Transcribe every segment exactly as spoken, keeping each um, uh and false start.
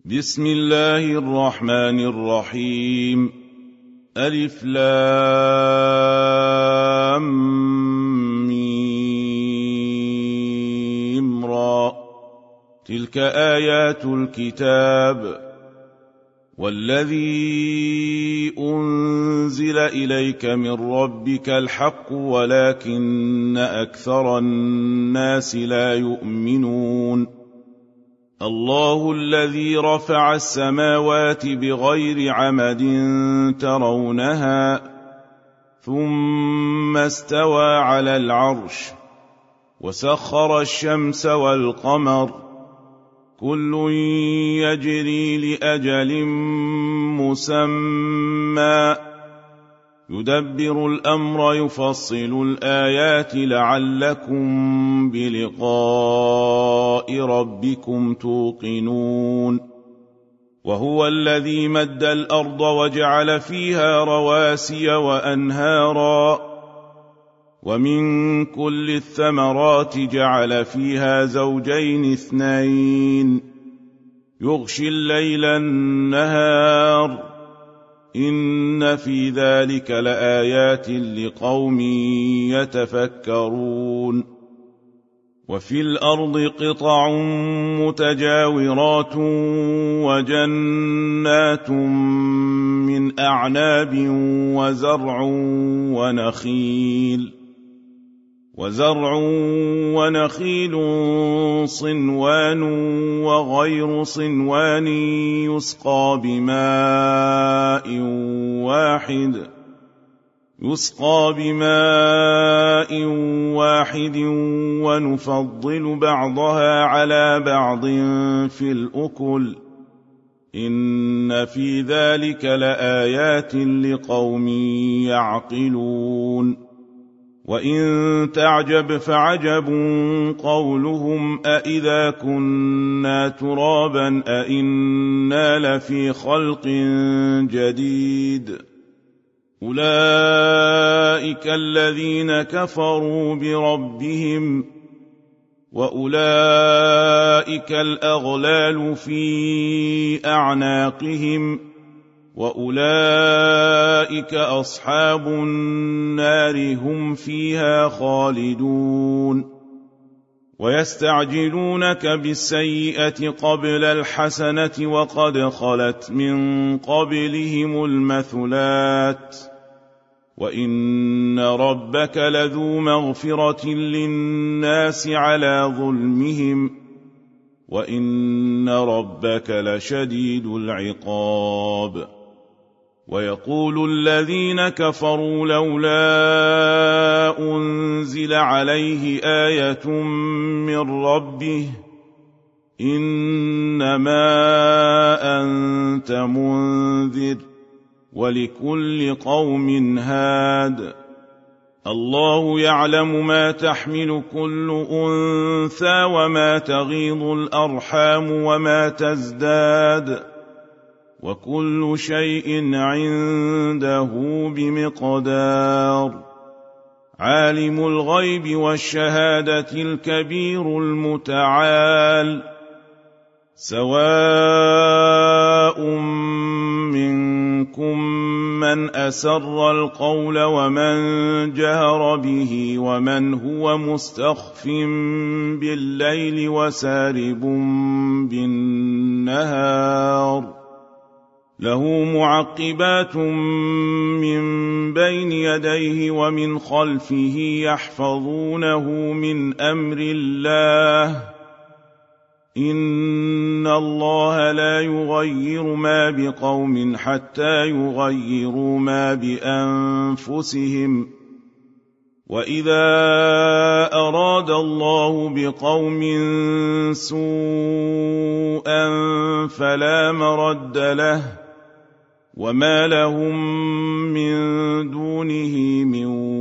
بسم الله الرحمن الرحيم. ألف لام ميم را. تلك آيات الكتاب. والذي أنزل إليك من ربك الحق ولكن أكثر الناس لا يؤمنون. الله الذي رفع السماوات بغير عمد ترونها ثم استوى على العرش وسخر الشمس والقمر كل يجري لأجل مسمى يدبر الأمر يفصل الآيات لعلكم بلقاء ربكم توقنون. وهو الذي مد الأرض وجعل فيها رواسي وأنهارا ومن كل الثمرات جعل فيها زوجين اثنين يغشي الليل النهار إن في ذلك لآيات لقوم يتفكرون. وفي الأرض قطع متجاورات وجنات من أعناب وزرع ونخيل وزرع ونخيل صنوان وغير صنوان يسقى بماء واحد يسقى بماء واحد ونفضل بعضها على بعض في الأكل إن في ذلك لآيات لقوم يعقلون. وإن تعجب فعجب قولهم أإذا كنا ترابا أإنا لفي خلق جديد أولئك الذين كفروا بربهم وأولئك الأغلال في أعناقهم وأولئك أصحاب النار هم فيها خالدون. ويستعجلونك بالسيئة قبل الحسنة وقد خلت من قبلهم المثلات وإن ربك لذو مغفرة للناس على ظلمهم وإن ربك لشديد العقاب. ويقول الذين كفروا لولا أنزل عليه آية من ربه إنما أنت منذر ولكل قوم هاد الله يعلم ما تحمل كل أنثى وما تغيض الأرحام وما تزداد وكل شيء عنده بمقدار. عالم الغيب والشهادة الكبير المتعال سواء منكم من أسر القول ومن جهر به ومن هو مستخف بالليل وسارب بالنهار له معقبات من بين يديه ومن خلفه يحفظونه من أمر الله إن الله لا يغير ما بقوم حتى يغيروا ما بأنفسهم وإذا أراد الله بقوم سوءا فلا مرد له وما لهم من دونه من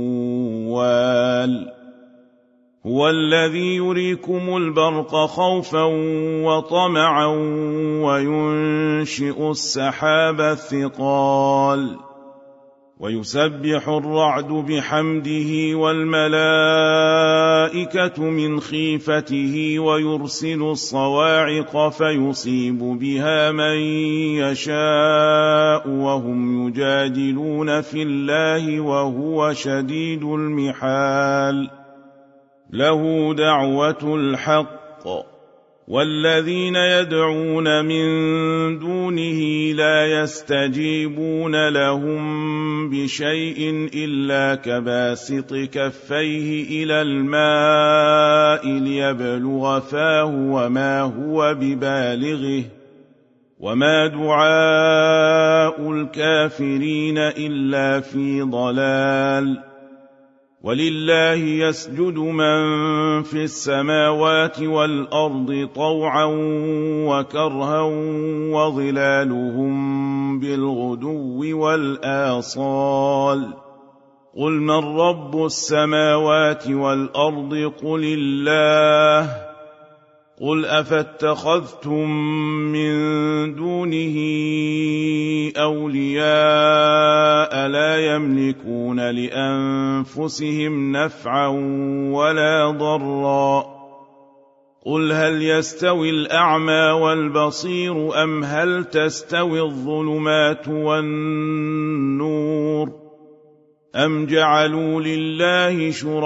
وال. هو الذي يريكم البرق خوفا وطمعا وينشئ السحاب الثقال ويسبح الرعد بحمده والملائكة من خيفته ويرسل الصواعق فيصيب بها من يشاء وهم يجادلون في الله وهو شديد المحال له دعوة الحق والذين يدعون من دونه لا يستجيبون لهم بشيء إلا كباسط كفيه إلى الماء ليبلغ فاه وما هو ببالغه وما دعاء الكافرين إلا في ضلال ولله يسجد من في السماوات والأرض طوعا وكرها وظلالهم بالغدو والآصال قل من رب السماوات والأرض قل الله قل أفاتخذتم من دونه أولياء لا يملكون لأنفسهم نفعا ولا ضرا قل هل يستوي الأعمى والبصير أم هل تستوي الظلمات والنور أم جعلوا لله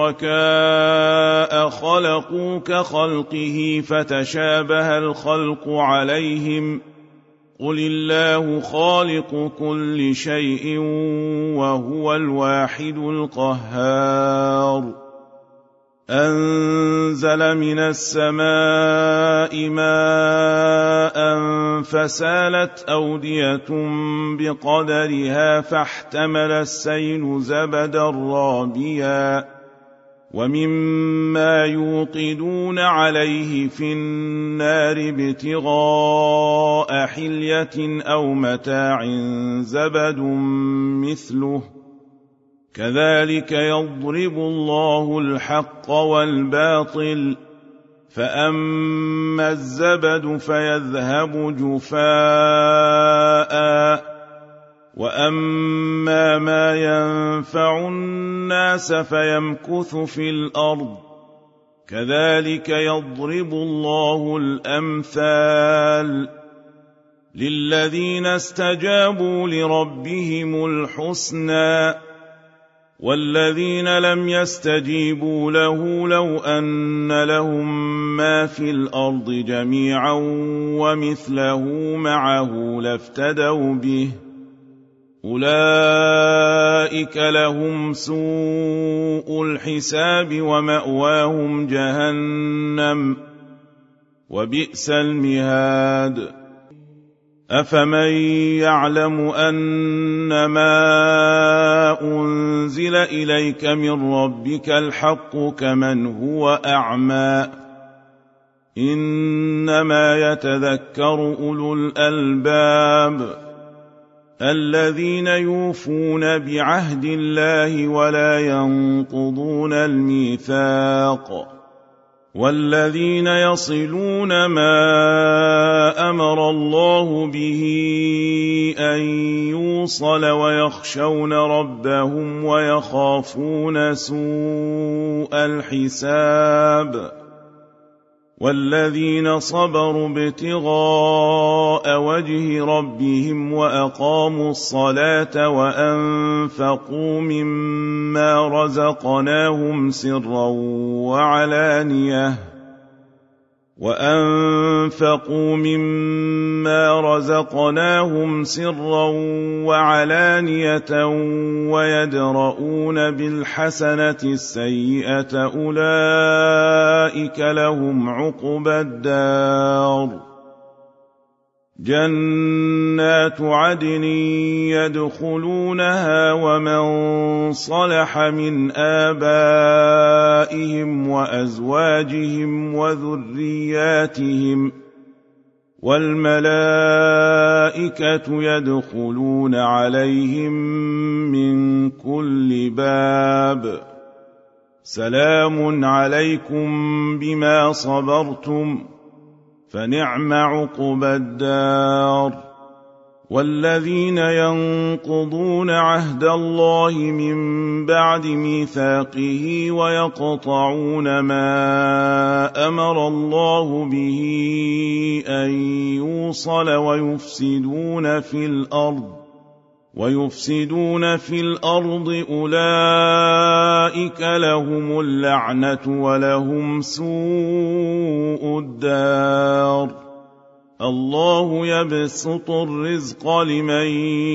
شركاء خلقوا كخلقه فتشابه الخلق عليهم قل الله خالق كل شيء وهو الواحد القهار أنزل من السماء ماء فسالت أودية بقدرها فاحتمل السيل زبدا رابيا ومما يوقدون عليه في النار ابتغاء حلية أو متاع زبد مثله كذلك يضرب الله الحق والباطل فأما الزبد فيذهب جفاء وأما ما ينفع الناس فيمكث في الأرض كذلك يضرب الله الأمثال للذين استجابوا لربهم الحسنى والذين لم يستجيبوا له لو أن لهم ما في الأرض جميعا ومثله معه لافتدوا به أولئك لهم سوء الحساب ومأواهم جهنم وبئس المهاد أفمن يعلم أنما أنزل إليك من ربك الحق كمن هو أعمى إنما يتذكر أولو الألباب الذين يوفون بعهد الله ولا ينقضون الميثاق والذين يصلون ما أمر الله به أن يوصل ويخشون ربهم ويخافون سوء الحساب والذين صبروا ابتغاء وجه ربهم وأقاموا الصلاة وأنفقوا مما رزقناهم سرا وعلانية وأنفقوا مما رزقناهم سرا وعلانية ويدرؤون بالحسنة السيئة أولئك لهم عقبى الدار جنات عدن يدخلونها ومن صلح من آبائهم وأزواجهم وذرياتهم والملائكة يدخلون عليهم من كل باب سلام عليكم بما صبرتم فنعم عقبى الدار والذين ينقضون عهد الله من بعد ميثاقه ويقطعون ما أمر الله به أن يوصل ويفسدون في الأرض ويفسدون في الأرض أولئك لهم اللعنة ولهم سوء الدار. الله يبسط الرزق لمن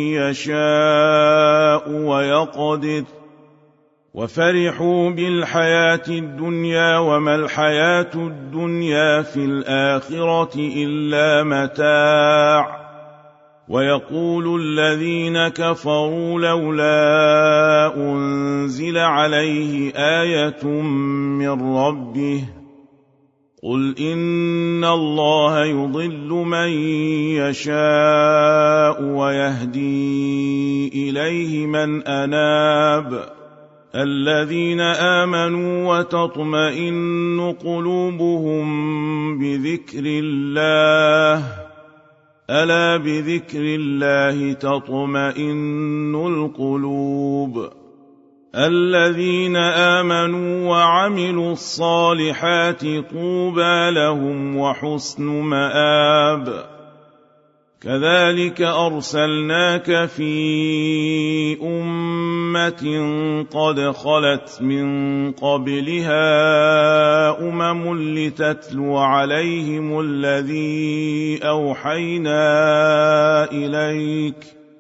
يشاء ويقدر وفرحوا بالحياة الدنيا وما الحياة الدنيا في الآخرة إلا متاع. ويقول الذين كفروا لولا أنزل عليه آية من ربه قل إن الله يضل من يشاء ويهدي إليه من أناب. الذين آمنوا وتطمئن قلوبهم بذكر الله ألا بذكر الله تطمئن القلوب. الذين آمنوا وعملوا الصالحات طوبى لهم وحسن مآب. كذلك أرسلناك في أمة قد خلت من قبلها أمم لتتلو عليهم الذي أوحينا إليك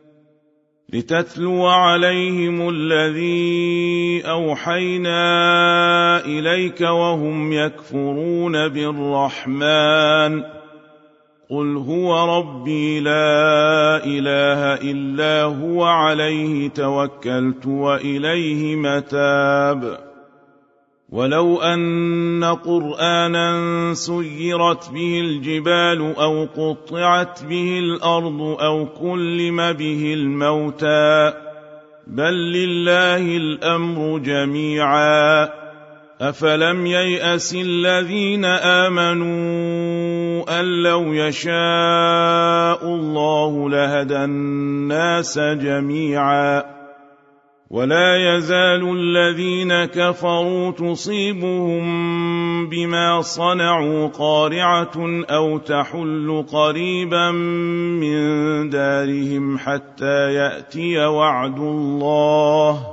لتتلو عليهم الذي أوحينا إليك وهم يكفرون بالرحمن قل هو ربي لا إله إلا هو عليه توكلت وإليه متاب. ولو أن قرآنا سيرت به الجبال أو قطعت به الأرض أو كلم به الموتى بل لله الأمر جميعا أفلم ييأس الذين آمنوا أن لو يشاء الله لهدى الناس جميعا ولا يزال الذين كفروا تصيبهم بما صنعوا قارعة أو تحل قريبا من دارهم حتى يأتي وعد الله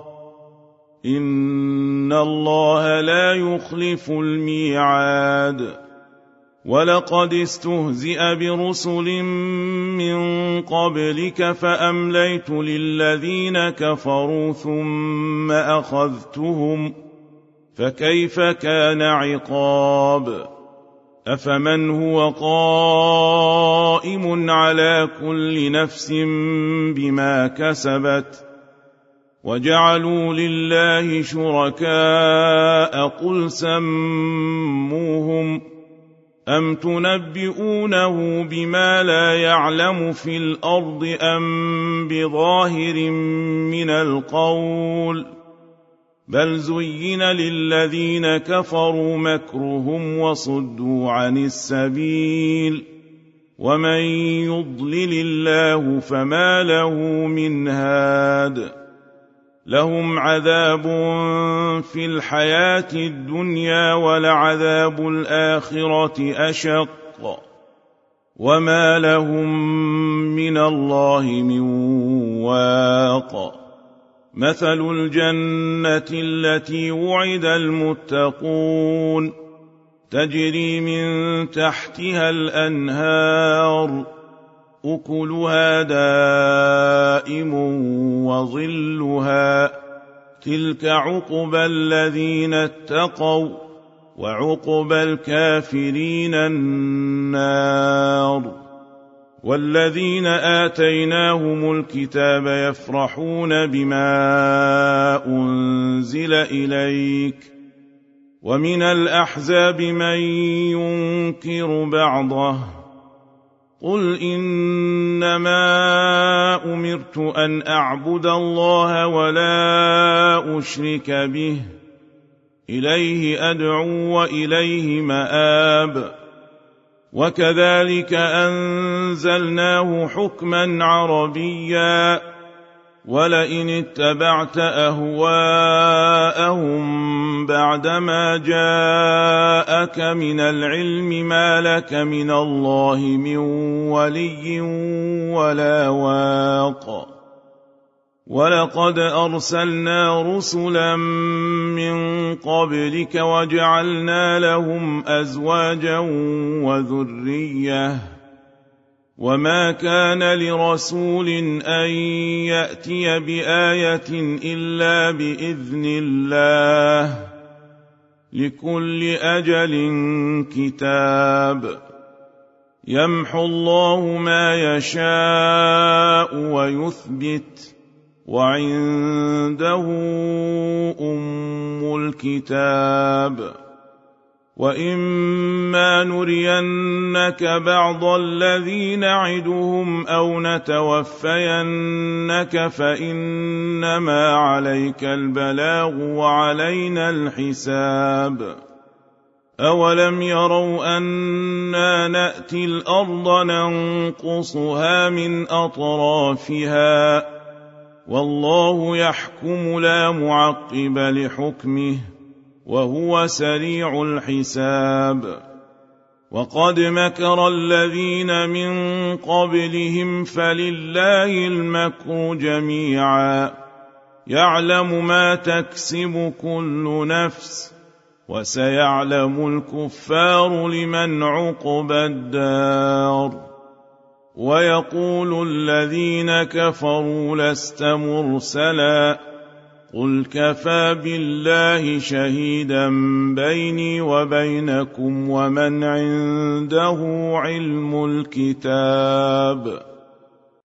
إن الله لا يخلف الميعاد. ولقد استهزئ برسل من قبلك فأمليت للذين كفروا ثم أخذتهم فكيف كان عقاب. أفمن هو قائم على كل نفس بما كسبت وجعلوا لله شركاء قل سموهم أم تنبئونه بما لا يعلم في الأرض أم بظاهر من القول بل زين للذين كفروا مكرهم وصدوا عن السبيل ومن يضلل الله فما له من هاد. لهم عذاب في الحياة الدنيا ولعذاب الآخرة أشق وما لهم من الله من واق. مثل الجنة التي وعد المتقون تجري من تحتها الأنهار أكلها دائم وظلها تلك عقبى الذين اتقوا وعقبى الكافرين النار. والذين آتيناهم الكتاب يفرحون بما أنزل إليك ومن الأحزاب من ينكر بعضه قل إنما أمرت أن أعبد الله ولا أشرك به إليه أدعو وإليه مآب. وكذلك أنزلناه حكما عربيا ولئن اتبعت أهواءهم بعدما جاءك من العلم ما لك من الله من ولي ولا واق ولقد أرسلنا رسلا من قبلك وجعلنا لهم أزواجا وذرية وما كان لرسول أن يأتي بآية إلا بإذن الله لكل أجل كتاب يمحو الله ما يشاء ويثبت وعنده أم الكتاب وإما نرينك بعض الذي نعدهم أو نتوفينك فإنما عليك البلاغ وعلينا الحساب أولم يروا أنا نأتي الأرض ننقصها من أطرافها والله يحكم لا معقب لحكمه وهو سريع الحساب وقد مكر الذين من قبلهم فلله المكر جميعا يعلم ما تكسب كل نفس وسيعلم الكفار لمن عقبى الدار ويقول الذين كفروا لست مرسلا قل كفى بالله شهيدا بيني وبينكم ومن عنده علم الكتاب